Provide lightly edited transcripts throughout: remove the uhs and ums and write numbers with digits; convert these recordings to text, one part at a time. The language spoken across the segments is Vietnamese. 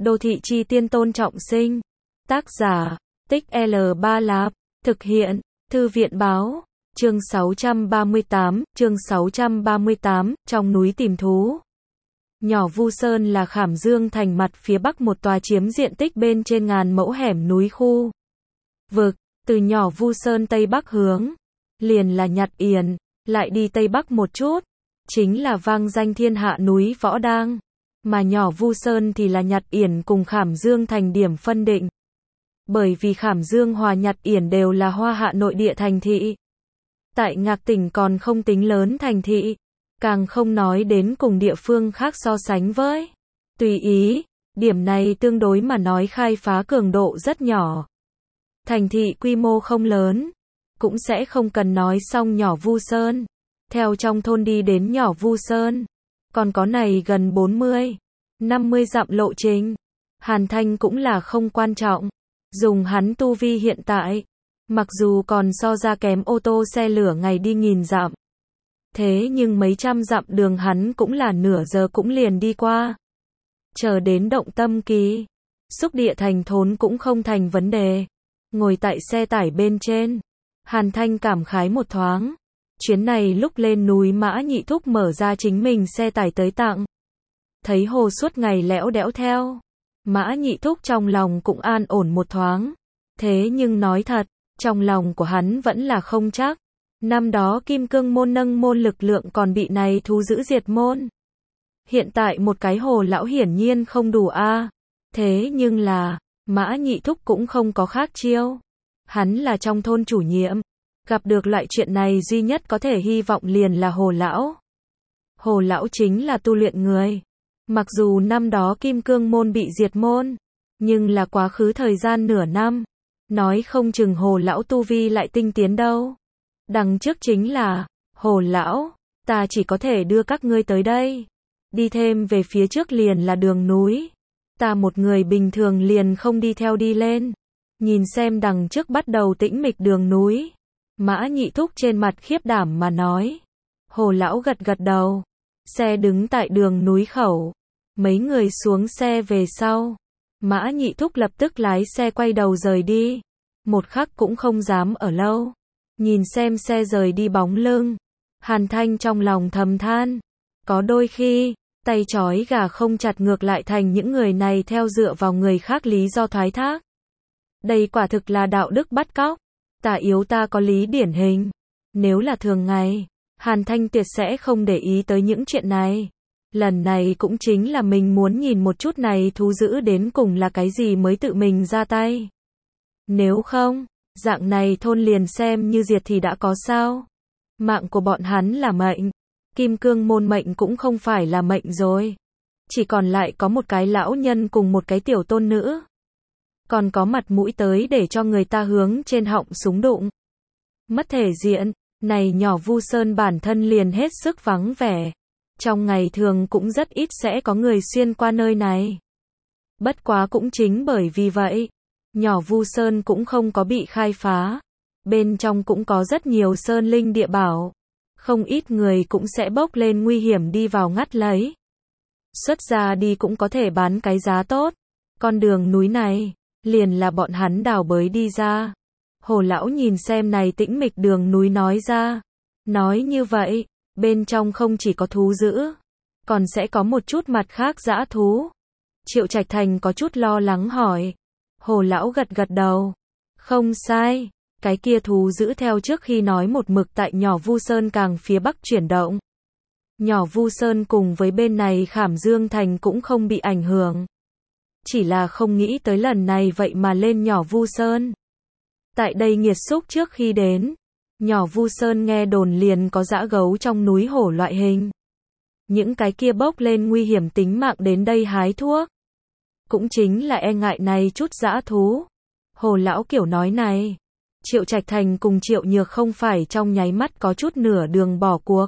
Đô thị chi tiên Tôn Trọng Sinh. Tác giả, Tích L3 Lạp. Thực hiện, Thư viện báo. Chương 638, trong núi tìm thú. Nhỏ Vu Sơn là Khảm Dương thành mặt phía bắc một tòa chiếm diện tích bên trên ngàn mẫu hẻm núi khu vực. Từ nhỏ Vu Sơn tây bắc hướng, liền là Nhật Yển, lại đi tây bắc một chút, chính là vang danh thiên hạ núi Võ Đang. Mà nhỏ Vu Sơn thì là Nhật Yển cùng Khảm Dương thành điểm phân định. Bởi vì Khảm Dương hòa Nhật Yển đều là Hoa Hạ nội địa thành thị. Tại Ngạc tỉnh còn không tính lớn thành thị, càng không nói đến cùng địa phương khác so sánh với. Tùy ý, điểm này tương đối mà nói khai phá cường độ rất nhỏ. Thành thị quy mô không lớn, cũng sẽ không cần nói xong nhỏ Vu Sơn. Theo trong thôn đi đến nhỏ Vu Sơn, còn có này gần 40-50 dặm lộ trình. Hàn Thanh cũng là không quan trọng. Dùng hắn tu vi hiện tại, mặc dù còn so ra kém ô tô xe lửa ngày đi nghìn dặm. Thế nhưng mấy trăm dặm đường hắn cũng là nửa giờ cũng liền đi qua. Chờ đến động tâm kỳ, xúc địa thành thốn cũng không thành vấn đề. Ngồi tại xe tải bên trên, Hàn Thanh cảm khái một thoáng. Chuyến này lúc lên núi Mã Nhị Thúc mở ra chính mình xe tải tới tặng. Thấy hồ suốt ngày lẽo đẽo theo. Mã Nhị Thúc trong lòng cũng an ổn một thoáng. Thế nhưng nói thật, trong lòng của hắn vẫn là không chắc. Năm đó Kim Cương môn nâng môn lực lượng còn bị này thú giữ diệt môn. Hiện tại một cái hồ lão hiển nhiên không đủ a. Thế nhưng là, Mã Nhị Thúc cũng không có khác chiêu. Hắn là trong thôn chủ nhiệm. Gặp được loại chuyện này duy nhất có thể hy vọng liền là hồ lão. Hồ lão chính là tu luyện người. Mặc dù năm đó Kim Cương môn bị diệt môn, nhưng là quá khứ thời gian nửa năm. Nói không chừng hồ lão tu vi lại tinh tiến đâu. Đằng trước chính là, hồ lão, ta chỉ có thể đưa các ngươi tới đây. Đi thêm về phía trước liền là đường núi. Ta một người bình thường liền không đi theo đi lên. Nhìn xem đằng trước bắt đầu tĩnh mịch đường núi. Mã Nhị Thúc trên mặt khiếp đảm mà nói. Hồ lão gật gật đầu. Xe đứng tại đường núi khẩu. Mấy người xuống xe về sau. Mã Nhị Thúc lập tức lái xe quay đầu rời đi. Một khắc cũng không dám ở lâu. Nhìn xem xe rời đi bóng lưng. Hàn Thanh trong lòng thầm than. Có đôi khi, tay trói gà không chặt ngược lại thành những người này theo dựa vào người khác lý do thoái thác. Đây quả thực là đạo đức bắt cóc. Ta yếu ta có lý điển hình. Nếu là thường ngày, Hàn Thanh tuyệt sẽ không để ý tới những chuyện này. Lần này cũng chính là mình muốn nhìn một chút này thú dữ đến cùng là cái gì mới tự mình ra tay. Nếu không, dạng này thôn liền xem như diệt thì đã có sao. Mạng của bọn hắn là mệnh. Kim Cương môn mệnh cũng không phải là mệnh rồi. Chỉ còn lại có một cái lão nhân cùng một cái tiểu tôn nữ. Còn có mặt mũi tới để cho người ta hướng trên họng súng đụng. Mất thể diện, này nhỏ Vu Sơn bản thân liền hết sức vắng vẻ. Trong ngày thường cũng rất ít sẽ có người xuyên qua nơi này. Bất quá cũng chính bởi vì vậy, nhỏ Vu Sơn cũng không có bị khai phá. Bên trong cũng có rất nhiều sơn linh địa bảo. Không ít người cũng sẽ bốc lên nguy hiểm đi vào ngắt lấy. Xuất ra đi cũng có thể bán cái giá tốt. Con đường núi này, liền là bọn hắn đào bới đi ra. Hồ lão nhìn xem này tĩnh mịch đường núi nói ra. Nói như vậy, bên trong không chỉ có thú dữ, còn sẽ có một chút mặt khác dã thú. Triệu Trạch Thành có chút lo lắng hỏi. Hồ lão gật gật đầu. Không sai, cái kia thú dữ theo trước khi nói một mực tại nhỏ Vu Sơn càng phía bắc chuyển động. Nhỏ Vu Sơn cùng với bên này Khảm Dương thành cũng không bị ảnh hưởng. Chỉ là không nghĩ tới lần này vậy mà lên nhỏ Vu Sơn. Tại đây nghiệt xúc trước khi đến, nhỏ Vu Sơn nghe đồn liền có dã gấu trong núi hổ loại hình. Những cái kia bốc lên nguy hiểm tính mạng đến đây hái thuốc. Cũng chính là e ngại này chút dã thú. Hồ lão kiểu nói này. Triệu Trạch Thành cùng Triệu Nhược không phải trong nháy mắt có chút nửa đường bỏ cuộc.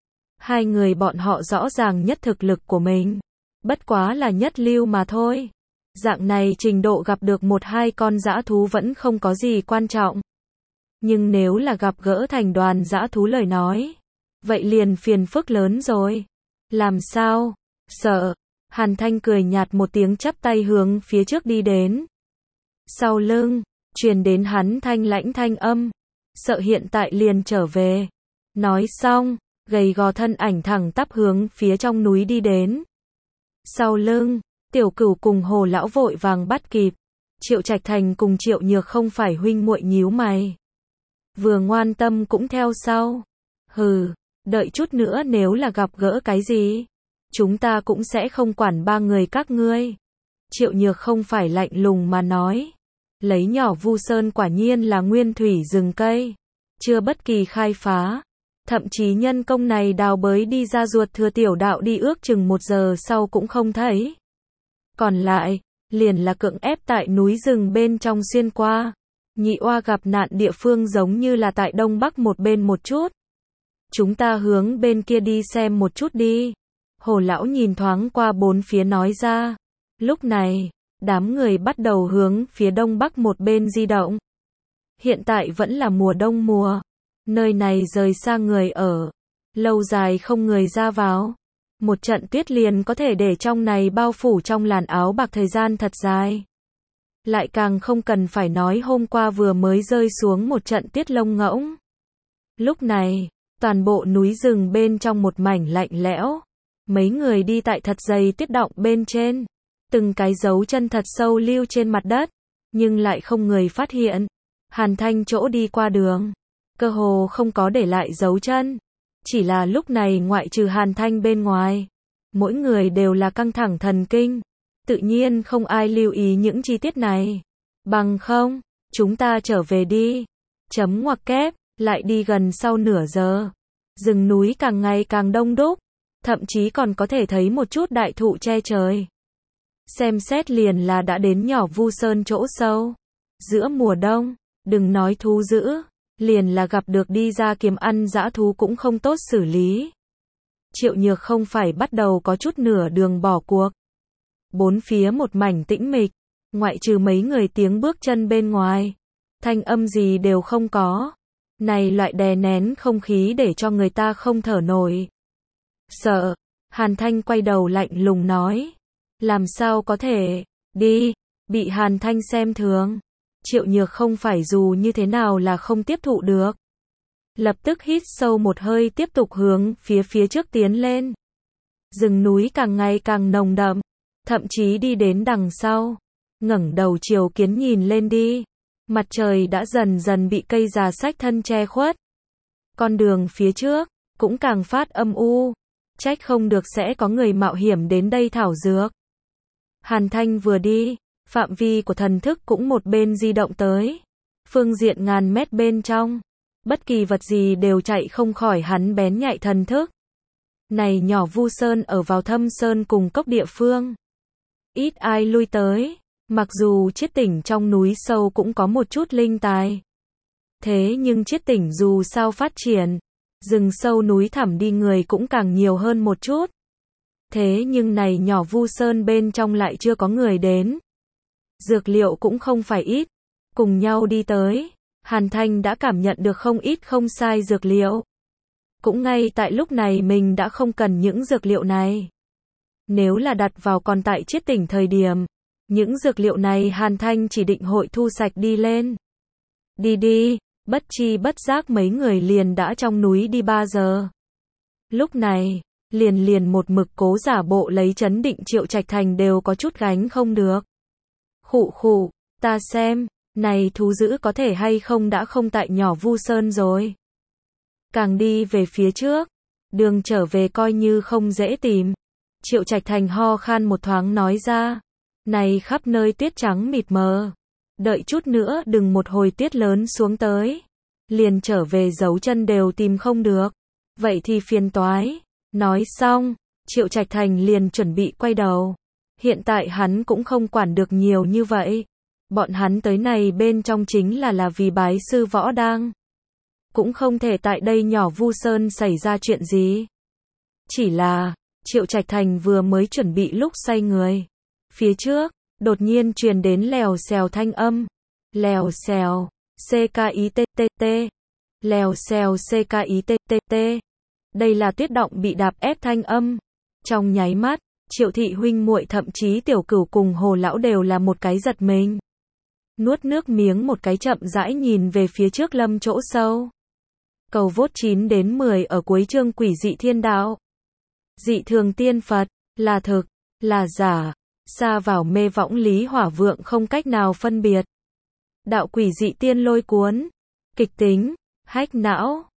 Hai người bọn họ rõ ràng nhất thực lực của mình. Bất quá là nhất lưu mà thôi. Dạng này trình độ gặp được một hai con dã thú vẫn không có gì quan trọng. Nhưng nếu là gặp gỡ thành đoàn dã thú lời nói, vậy liền phiền phức lớn rồi. Làm sao? Sợ. Hàn Thanh cười nhạt một tiếng chắp tay hướng phía trước đi đến. Sau lưng, truyền đến hắn thanh lãnh thanh âm. Sợ hiện tại liền trở về. Nói xong, gầy gò thân ảnh thẳng tắp hướng phía trong núi đi đến. Sau lưng, Tiểu Cửu cùng Hồ lão vội vàng bắt kịp. Triệu Trạch Thành cùng Triệu Nhược không phải huynh muội nhíu mày. Vừa ngoan tâm cũng theo sau. Hừ, đợi chút nữa nếu là gặp gỡ cái gì, chúng ta cũng sẽ không quản ba người các ngươi. Triệu Nhược không phải lạnh lùng mà nói. Lấy nhỏ Vu Sơn quả nhiên là nguyên thủy rừng cây. Chưa bất kỳ khai phá. Thậm chí nhân công này đào bới đi ra ruột thừa tiểu đạo đi ước chừng 1 giờ sau cũng không thấy. Còn lại, liền là cưỡng ép tại núi rừng bên trong xuyên qua. Nhị oa gặp nạn địa phương giống như là tại đông bắc một bên một chút. Chúng ta hướng bên kia đi xem một chút đi. Hồ lão nhìn thoáng qua bốn phía nói ra. Lúc này, đám người bắt đầu hướng phía đông bắc một bên di động. Hiện tại vẫn là mùa đông mùa. Nơi này rời xa người ở. Lâu dài không người ra vào. Một trận tuyết liền có thể để trong này bao phủ trong làn áo bạc thời gian thật dài. Lại càng không cần phải nói hôm qua vừa mới rơi xuống một trận tuyết lông ngỗng. Lúc này, toàn bộ núi rừng bên trong một mảnh lạnh lẽo. Mấy người đi tại thật dày tuyết đọng bên trên. Từng cái dấu chân thật sâu lưu trên mặt đất. Nhưng lại không người phát hiện. Hàn Thanh chỗ đi qua đường. Cơ hồ không có để lại dấu chân. Chỉ là lúc này ngoại trừ Hàn Thanh bên ngoài. Mỗi người đều là căng thẳng thần kinh. Tự nhiên không ai lưu ý những chi tiết này. Bằng không, chúng ta trở về đi. Chấm ngoặc kép, lại đi gần sau nửa giờ. Rừng núi càng ngày càng đông đúc. Thậm chí còn có thể thấy một chút đại thụ che trời. Xem xét liền là đã đến nhỏ Vu Sơn chỗ sâu. Giữa mùa đông, đừng nói thú dữ, liền là gặp được đi ra kiếm ăn dã thú cũng không tốt xử lý. Triệu Nhược không phải bắt đầu có chút nửa đường bỏ cuộc. Bốn phía một mảnh tĩnh mịch, ngoại trừ mấy người tiếng bước chân bên ngoài, thanh âm gì đều không có. Này loại đè nén không khí để cho người ta không thở nổi. Sợ, Hàn Thanh quay đầu lạnh lùng nói. Làm sao có thể, đi, bị Hàn Thanh xem thường. Triệu Nhược không phải dù như thế nào là không tiếp thụ được. Lập tức hít sâu một hơi tiếp tục hướng phía trước tiến lên. Rừng núi càng ngày càng nồng đậm, thậm chí đi đến đằng sau. Ngẩng đầu chiều kiến nhìn lên đi. Mặt trời đã dần dần bị cây già xách thân che khuất. Con đường phía trước, cũng càng phát âm u. Trách không được sẽ có người mạo hiểm đến đây thảo dược. Hàn Thanh vừa đi, phạm vi của thần thức cũng một bên di động tới. Phương diện ngàn mét bên trong, bất kỳ vật gì đều chạy không khỏi hắn bén nhạy thần thức. Này nhỏ Vu Sơn ở vào thâm sơn cùng cốc địa phương. Ít ai lui tới, mặc dù Chiết Tỉnh trong núi sâu cũng có một chút linh tài. Thế nhưng Chiết Tỉnh dù sao phát triển, rừng sâu núi thẳm đi người cũng càng nhiều hơn một chút. Thế nhưng này nhỏ Vu Sơn bên trong lại chưa có người đến. Dược liệu cũng không phải ít. Cùng nhau đi tới, Hàn Thanh đã cảm nhận được không ít không sai dược liệu. Cũng ngay tại lúc này mình đã không cần những dược liệu này. Nếu là đặt vào còn tại Chiết Tỉnh thời điểm, những dược liệu này Hàn Thanh chỉ định hội thu sạch đi lên. Đi, bất chi bất giác mấy người liền đã trong núi đi 3 giờ. Lúc này, liền một mực cố giả bộ lấy trấn định Triệu Trạch Thành đều có chút gánh không được. Khụ, ta xem, này thú dữ có thể hay không đã không tại nhỏ Vu Sơn rồi. Càng đi về phía trước, đường trở về coi như không dễ tìm. Triệu Trạch Thành ho khan một thoáng nói ra, này khắp nơi tuyết trắng mịt mờ. Đợi chút nữa đừng một hồi tuyết lớn xuống tới. Liền trở về dấu chân đều tìm không được. Vậy thì phiền toái. Nói xong, Triệu Trạch Thành liền chuẩn bị quay đầu. Hiện tại hắn cũng không quản được nhiều như vậy. Bọn hắn tới này bên trong chính là vì bái sư võ đang. Cũng không thể tại đây nhỏ Vu Sơn xảy ra chuyện gì. Chỉ là, Triệu Trạch Thành vừa mới chuẩn bị lúc xoay người. Phía trước, đột nhiên truyền đến lèo xèo thanh âm. Lèo xèo, CKITTT. Lèo xèo CKITTT. Đây là tuyết động bị đạp ép thanh âm. Trong nháy mắt, Triệu thị huynh muội thậm chí Tiểu Cửu cùng Hồ lão đều là một cái giật mình. Nuốt nước miếng một cái chậm rãi nhìn về phía trước lâm chỗ sâu. Cầu vốt 9 đến 10 ở cuối chương Quỷ dị thiên đạo. Dị thường tiên Phật, là thực, là giả, xa vào mê võng lý hỏa vượng không cách nào phân biệt. Đạo quỷ dị tiên lôi cuốn, kịch tính, hách não.